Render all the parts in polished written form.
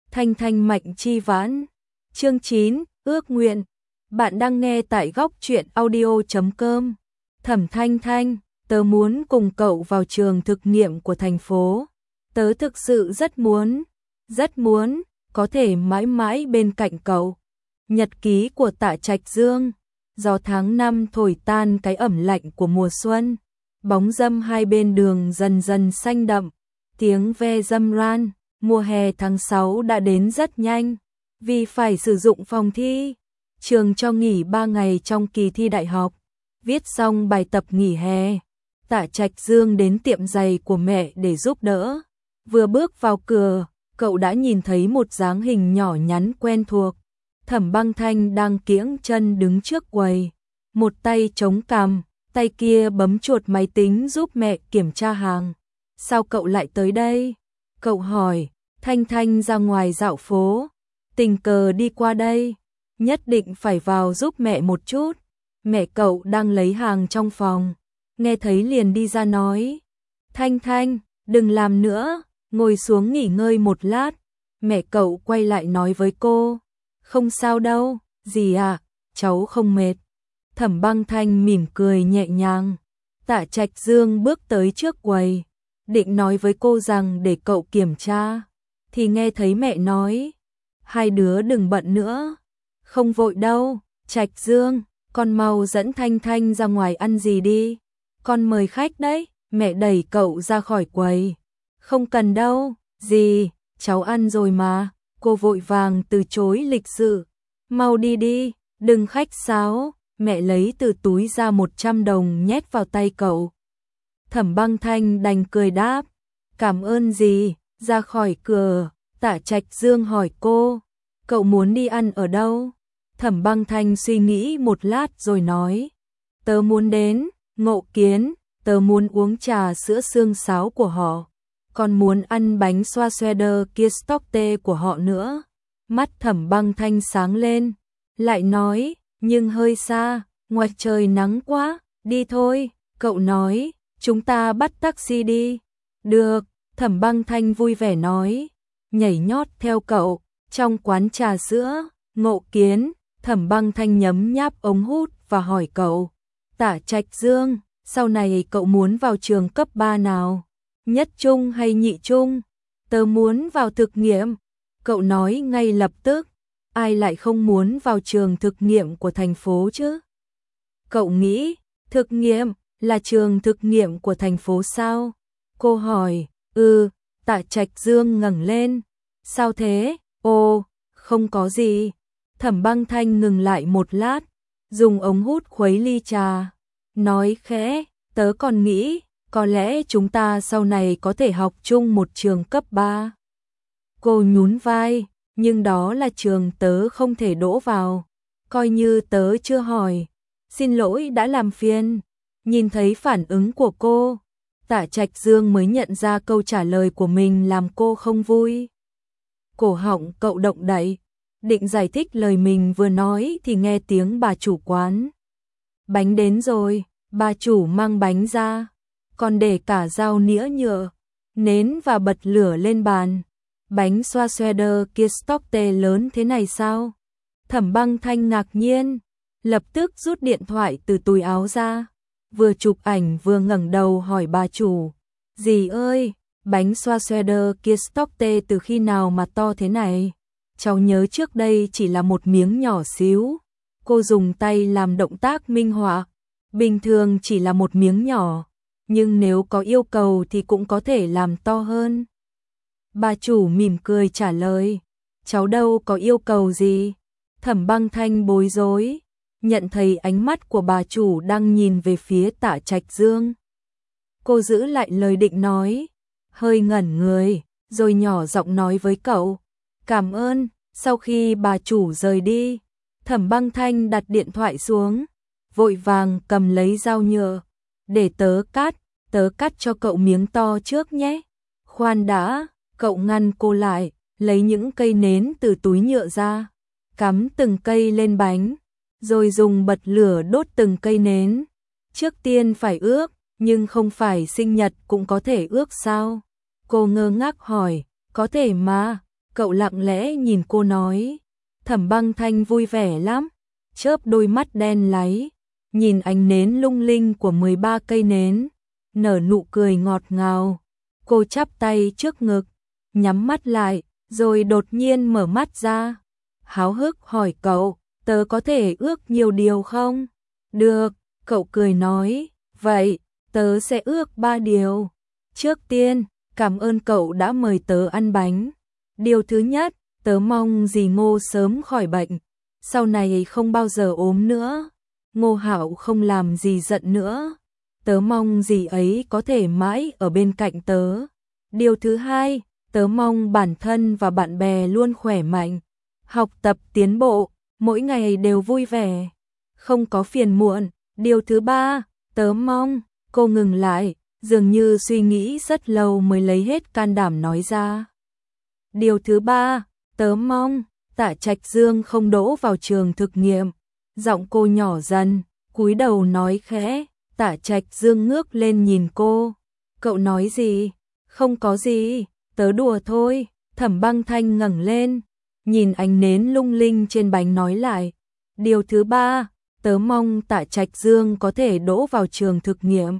Thanh thanh mạnh chi vãn. Chương 9, ước nguyện. Bạn đang nghe tại góc truyện audio.com. Thẩm Thanh Thanh, tớ muốn cùng cậu vào trường thực nghiệm của thành phố. Tớ thực sự rất muốn, có thể mãi mãi bên cạnh cậu. Nhật ký của Tạ Trạch Dương. Gió tháng 5 thổi tan cái ẩm lạnh của mùa xuân. Bóng râm hai bên đường dần dần xanh đậm. Tiếng ve râm ran. Mùa hè tháng 6 đã đến rất nhanh. Vì phải sử dụng phòng thi, trường cho nghỉ 3 ngày trong kỳ thi đại học. Viết xong bài tập nghỉ hè, Tạ Trạch Dương đến tiệm giày của mẹ để giúp đỡ. Vừa bước vào cửa, cậu đã nhìn thấy một dáng hình nhỏ nhắn quen thuộc. Thẩm Băng Thanh đang kiễng chân đứng trước quầy, một tay chống cằm, tay kia bấm chuột máy tính giúp mẹ kiểm tra hàng. Sao cậu lại tới đây? Cậu hỏi. Thanh Thanh ra ngoài dạo phố, tình cờ đi qua đây, nhất định phải vào giúp mẹ một chút. Mẹ cậu đang lấy hàng trong phòng, nghe thấy liền đi ra nói. Thanh Thanh, đừng làm nữa, ngồi xuống nghỉ ngơi một lát. Mẹ cậu quay lại nói với cô. Không sao đâu, dì à, cháu không mệt. Thẩm Băng Thanh mỉm cười nhẹ nhàng. Tạ Trạch Dương bước tới trước quầy, định nói với cô rằng để cậu kiểm tra. Thì nghe thấy mẹ nói, hai đứa đừng bận nữa. Không vội đâu, Trạch Dương, con mau dẫn Thanh Thanh ra ngoài ăn gì đi. Con mời khách đấy, mẹ đẩy cậu ra khỏi quầy. Không cần đâu, dì, cháu ăn rồi mà. Cô vội vàng từ chối lịch sự. Mau đi đi, đừng khách sáo. Mẹ lấy từ túi ra 100 đồng nhét vào tay cậu. Thẩm Băng Thanh đành cười đáp, cảm ơn dì. Ra khỏi cửa, Tạ Trạch Dương hỏi cô, cậu muốn đi ăn ở đâu? Thẩm Băng Thanh suy nghĩ một lát rồi nói, tớ muốn đến Ngộ Kiến, tớ muốn uống trà sữa xương sáo của họ, còn muốn ăn bánh xoa cheddar Kirstotte của họ nữa. Mắt Thẩm Băng Thanh sáng lên, lại nói, nhưng hơi xa, ngoài trời nắng quá, đi thôi. Cậu nói, chúng ta bắt taxi đi. Được. Thẩm Băng Thanh vui vẻ nói, nhảy nhót theo cậu. Trong quán trà sữa Ngộ Kiến, Thẩm Băng Thanh nhấm nháp ống hút và hỏi cậu, Tạ Trạch Dương, sau này cậu muốn vào trường cấp 3 nào? Nhất trung hay nhị trung? Tớ muốn vào thực nghiệm. Cậu nói ngay lập tức, ai lại không muốn vào trường thực nghiệm của thành phố chứ? Cậu nghĩ, thực nghiệm là trường thực nghiệm của thành phố sao? Cô hỏi. Tạ Trạch Dương ngẩng lên. Sao thế? Ồ, không có gì. Thẩm Băng Thanh ngừng lại một lát, dùng ống hút khuấy ly trà, nói khẽ, tớ còn nghĩ, có lẽ chúng ta sau này có thể học chung một trường cấp 3. Cô nhún vai, nhưng đó là trường tớ không thể đỗ vào. Coi như tớ chưa hỏi. Xin lỗi đã làm phiền. Nhìn thấy phản ứng của cô, Tạ Trạch Dương mới nhận ra câu trả lời của mình làm cô không vui. Cổ họng cậu động đậy, định giải thích lời mình vừa nói thì nghe tiếng bà chủ quán. Bánh đến rồi, bà chủ mang bánh ra, còn để cả dao nĩa nhựa, nến và bật lửa lên bàn. Bánh xoa cheddar Kirstotte lớn thế này sao? Thẩm Băng Thanh ngạc nhiên, lập tức rút điện thoại từ túi áo ra. Vừa chụp ảnh vừa ngẩng đầu hỏi bà chủ, dì ơi, bánh xoa cheddar Kirstotte từ khi nào mà to thế này? Cháu nhớ trước đây chỉ là một miếng nhỏ xíu. Cô dùng tay làm động tác minh họa, bình thường chỉ là một miếng nhỏ, nhưng nếu có yêu cầu thì cũng có thể làm to hơn. Bà chủ mỉm cười trả lời, cháu đâu có yêu cầu gì. Thẩm Băng Thanh bối rối, nhận thấy ánh mắt của bà chủ đang nhìn về phía Tạ Trạch Dương. Cô giữ lại lời định nói, hơi ngẩn người, rồi nhỏ giọng nói với cậu, cảm ơn. Sau khi bà chủ rời đi, Thẩm Băng Thanh đặt điện thoại xuống, vội vàng cầm lấy dao nhựa, để tớ cắt cho cậu miếng to trước nhé. Khoan đã, cậu ngăn cô lại, lấy những cây nến từ túi nhựa ra, cắm từng cây lên bánh, rồi dùng bật lửa đốt từng cây nến. Trước tiên phải ước, nhưng không phải sinh nhật cũng có thể ước sao? Cô ngơ ngác hỏi, có thể mà. Cậu lặng lẽ nhìn cô nói. Thẩm Băng Thanh vui vẻ lắm, chớp đôi mắt đen láy, nhìn ánh nến lung linh của 13 cây nến, nở nụ cười ngọt ngào. Cô chắp tay trước ngực, nhắm mắt lại, rồi đột nhiên mở mắt ra. Háo hức hỏi cậu, tớ có thể ước nhiều điều không? Được, cậu cười nói, vậy, tớ sẽ ước 3 điều. Trước tiên, cảm ơn cậu đã mời tớ ăn bánh. Điều thứ nhất, tớ mong dì Ngô sớm khỏi bệnh, sau này không bao giờ ốm nữa. Ngô Hạo không làm dì giận nữa. Tớ mong dì ấy có thể mãi ở bên cạnh tớ. Điều thứ hai, tớ mong bản thân và bạn bè luôn khỏe mạnh, học tập tiến bộ, mỗi ngày đều vui vẻ, không có phiền muộn. Điều thứ ba, tớ mong. Cô ngừng lại, dường như suy nghĩ rất lâu mới lấy hết can đảm nói ra. Điều thứ ba, tớ mong Tạ Trạch Dương không đỗ vào trường thực nghiệm. Giọng cô nhỏ dần, cúi đầu nói khẽ. Tạ Trạch Dương ngước lên nhìn cô. Cậu nói gì? Không có gì, tớ đùa thôi. Thẩm Băng Thanh ngẩng lên, nhìn ánh nến lung linh trên bánh nói lại. Điều thứ ba, tớ mong Tạ Trạch Dương có thể đỗ vào trường thực nghiệm.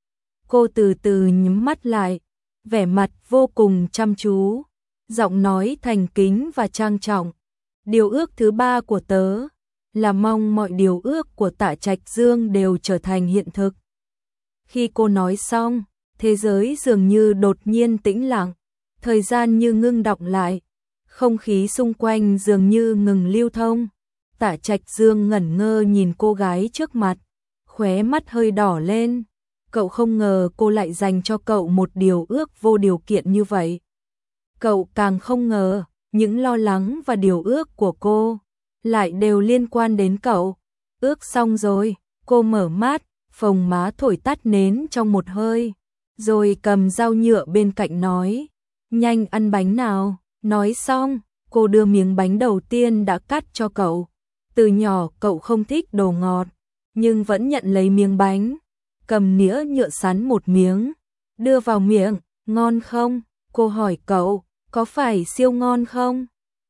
Cô từ từ nhắm mắt lại, vẻ mặt vô cùng chăm chú, giọng nói thành kính và trang trọng. Điều ước thứ ba của tớ là mong mọi điều ước của Tạ Trạch Dương đều trở thành hiện thực. Khi cô nói xong, thế giới dường như đột nhiên tĩnh lặng, thời gian như ngưng đọng lại, không khí xung quanh dường như ngừng lưu thông. Tạ Trạch Dương ngẩn ngơ nhìn cô gái trước mặt, khóe mắt hơi đỏ lên. Cậu không ngờ cô lại dành cho cậu một điều ước vô điều kiện như vậy. Cậu càng không ngờ, những lo lắng và điều ước của cô lại đều liên quan đến cậu. Ước xong rồi, cô mở mắt, phồng má thổi tắt nến trong một hơi, rồi cầm dao nhựa bên cạnh nói, nhanh ăn bánh nào. Nói xong, cô đưa miếng bánh đầu tiên đã cắt cho cậu. Từ nhỏ cậu không thích đồ ngọt, nhưng vẫn nhận lấy miếng bánh, cầm nĩa nhựa sắn một miếng, đưa vào miệng. Ngon không? Cô hỏi cậu, có phải siêu ngon không?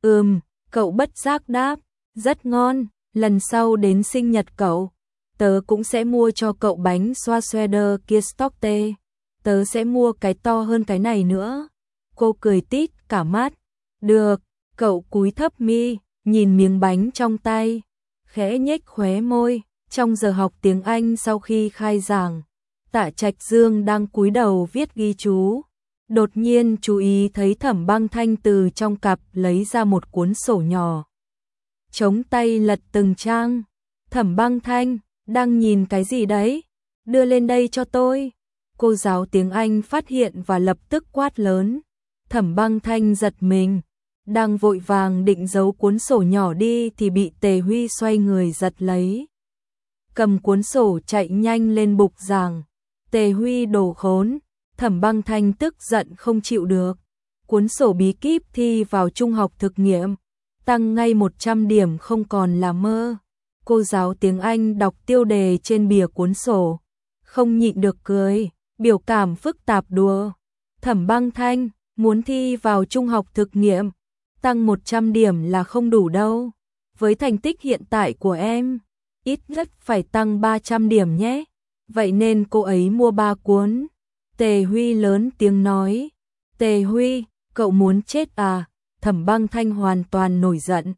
Cậu bất giác đáp, rất ngon, lần sau đến sinh nhật cậu, tớ cũng sẽ mua cho cậu bánh xoa Schweder Kirschtorte, tớ sẽ mua cái to hơn cái này nữa. Cô cười tít cả mắt. Được, cậu cúi thấp mi, nhìn miếng bánh trong tay, khẽ nhếch khóe môi. Trong giờ học tiếng Anh sau khi khai giảng, Tạ Trạch Dương đang cúi đầu viết ghi chú. Đột nhiên chú ý thấy Thẩm Băng Thanh từ trong cặp lấy ra một cuốn sổ nhỏ, chống tay lật từng trang. Thẩm Băng Thanh, đang nhìn cái gì đấy? Đưa lên đây cho tôi. Cô giáo tiếng Anh phát hiện và lập tức quát lớn. Thẩm Băng Thanh giật mình, đang vội vàng định giấu cuốn sổ nhỏ đi thì bị Tề Huy xoay người giật lấy. Cầm cuốn sổ chạy nhanh lên bục giảng. Tề Huy đồ khốn. Thẩm Băng Thanh tức giận không chịu được. Cuốn sổ bí kíp thi vào trung học thực nghiệm, tăng ngay 100 điểm không còn là mơ. Cô giáo tiếng Anh đọc tiêu đề trên bìa cuốn sổ, không nhịn được cười, biểu cảm phức tạp đùa. Thẩm Băng Thanh, muốn thi vào trung học thực nghiệm, tăng 100 điểm là không đủ đâu. Với thành tích hiện tại của em, ít nhất phải tăng 300 điểm nhé. Vậy nên cô ấy mua 3 cuốn. Tề Huy lớn tiếng nói. Tề Huy, cậu muốn chết à? Thẩm Băng Thanh hoàn toàn nổi giận.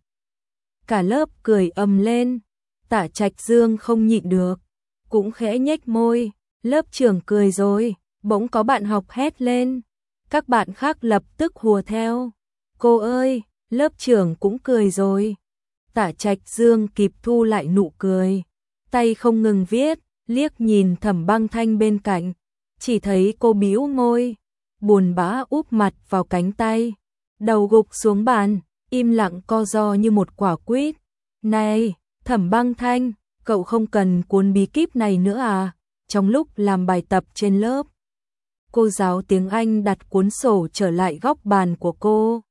Cả lớp cười ầm lên. Tạ Trạch Dương không nhịn được, cũng khẽ nhếch môi. Lớp trưởng cười rồi, bỗng có bạn học hét lên. Các bạn khác lập tức hùa theo. Cô ơi, lớp trưởng cũng cười rồi. Tạ Trạch Dương kịp thu lại nụ cười, tay không ngừng viết, liếc nhìn Thẩm Băng Thanh bên cạnh, chỉ thấy cô bĩu môi, buồn bã úp mặt vào cánh tay, đầu gục xuống bàn, im lặng co ro như một quả quýt. Này, Thẩm Băng Thanh, cậu không cần cuốn bí kíp này nữa à? Trong lúc làm bài tập trên lớp, cô giáo tiếng Anh đặt cuốn sổ trở lại góc bàn của cô.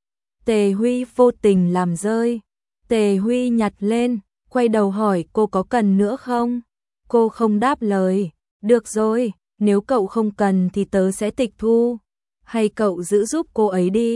Tề Huy vô tình làm rơi. Tề Huy nhặt lên, quay đầu hỏi cô có cần nữa không? Cô không đáp lời. Được rồi, nếu cậu không cần thì tớ sẽ tịch thu. Hay cậu giữ giúp cô ấy đi.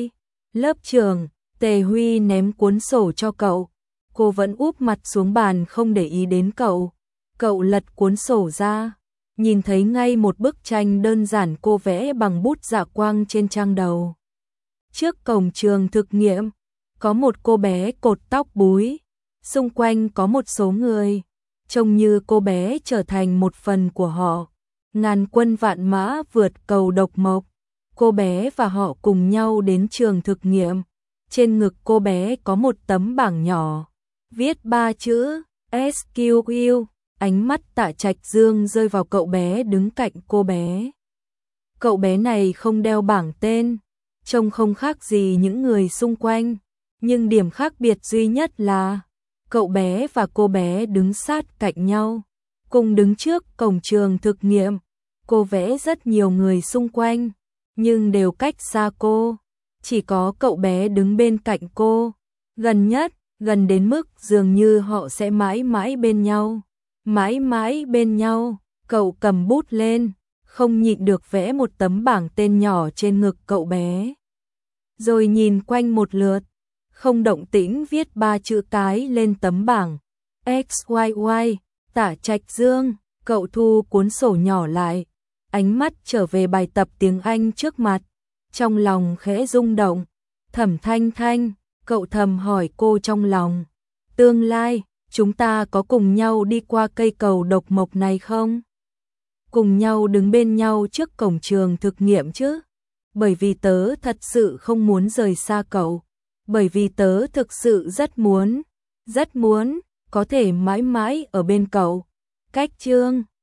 Lớp trưởng, Tề Huy ném cuốn sổ cho cậu. Cô vẫn úp mặt xuống bàn không để ý đến cậu. Cậu lật cuốn sổ ra, nhìn thấy ngay một bức tranh đơn giản cô vẽ bằng bút dạ quang trên trang đầu. Trước cổng trường thực nghiệm, có một cô bé cột tóc búi, xung quanh có một số người, trông như cô bé trở thành một phần của họ. Ngàn quân vạn mã vượt cầu độc mộc, cô bé và họ cùng nhau đến trường thực nghiệm. Trên ngực cô bé có một tấm bảng nhỏ, viết 3 chữ SQU. Ánh mắt Tạ Trạch Dương rơi vào cậu bé đứng cạnh cô bé. Cậu bé này không đeo bảng tên, trông không khác gì những người xung quanh, nhưng điểm khác biệt duy nhất là cậu bé và cô bé đứng sát cạnh nhau, cùng đứng trước cổng trường thực nghiệm. Cô vẽ rất nhiều người xung quanh, nhưng đều cách xa cô. Chỉ có cậu bé đứng bên cạnh cô, gần nhất, gần đến mức dường như họ sẽ mãi mãi bên nhau. Mãi mãi bên nhau. Cậu cầm bút lên, không nhịn được vẽ một tấm bảng tên nhỏ trên ngực cậu bé. Rồi nhìn quanh một lượt, không động tĩnh viết 3 chữ cái lên tấm bảng. XYY, Tạ Trạch Dương. Cậu thu cuốn sổ nhỏ lại, ánh mắt trở về bài tập tiếng Anh trước mặt, trong lòng khẽ rung động. Thẩm Thanh Thanh, cậu thầm hỏi cô trong lòng, tương lai chúng ta có cùng nhau đi qua cây cầu độc mộc này không? Cùng nhau đứng bên nhau trước cổng trường thực nghiệm chứ? Bởi vì tớ thật sự không muốn rời xa cậu. Bởi vì tớ thực sự rất muốn có thể mãi mãi ở bên cậu. Cách chương